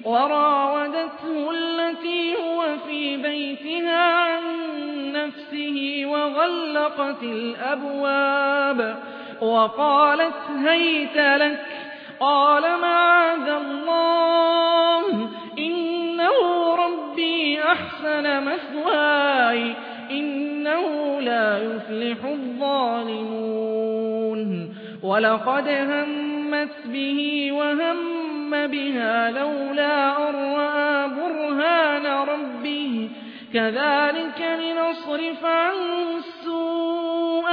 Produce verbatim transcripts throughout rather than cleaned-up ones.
وراودته التي هو في بيتها عن نفسه وغلقت الأبواب وقالت هيت لك قال معاذ الله إنه ربي أحسن مثواي إنه لا يفلح الظالمون ولقد همت به وهم بها لولا أن رأى برهان ربه كذلك لنصرف عنه السوء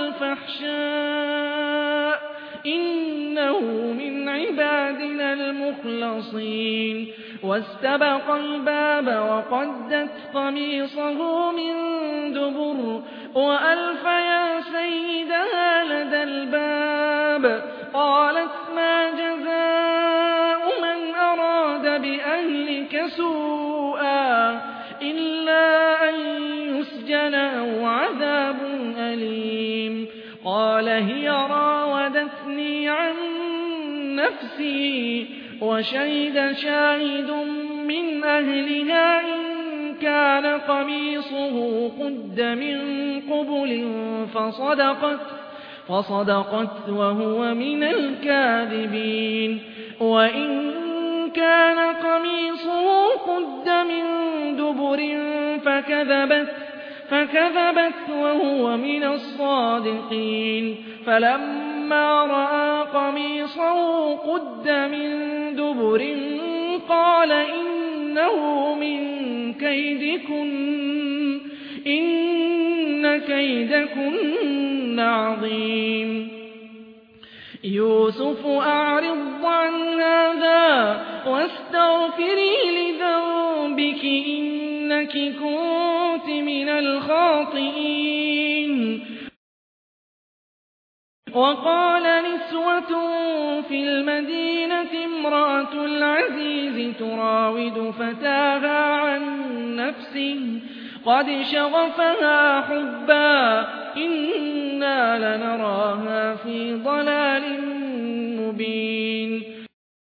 والفحشاء إنه من عبادنا المخلصين واستبق الباب وقدت قميصه من دبر وألف يا سيدها لدى الباب قالت ما جزاء من أراد بأهلك سوءا إلا أن يسجن أو عذاب أليم قال هي راودتني عن نفسي وشهد شاهد من أهلها إن كان قميصه قد من قبل فصدقت فصدقت وهو من الكاذبين وإن كان قميصه قد من دبر فكذبت فكذبت وهو من الصادقين فلما رأى قميصه قد من دبر قال إنه من كيدكن إن كيدكن عظيم يوسف أعرض عن هذا واستغفري لذنبك إنك كنت من الخاطئين وقال نسوة في المدينة امرأة العزيز تراود فتاها عن نفسه قد شغفها حبا إنا لنراها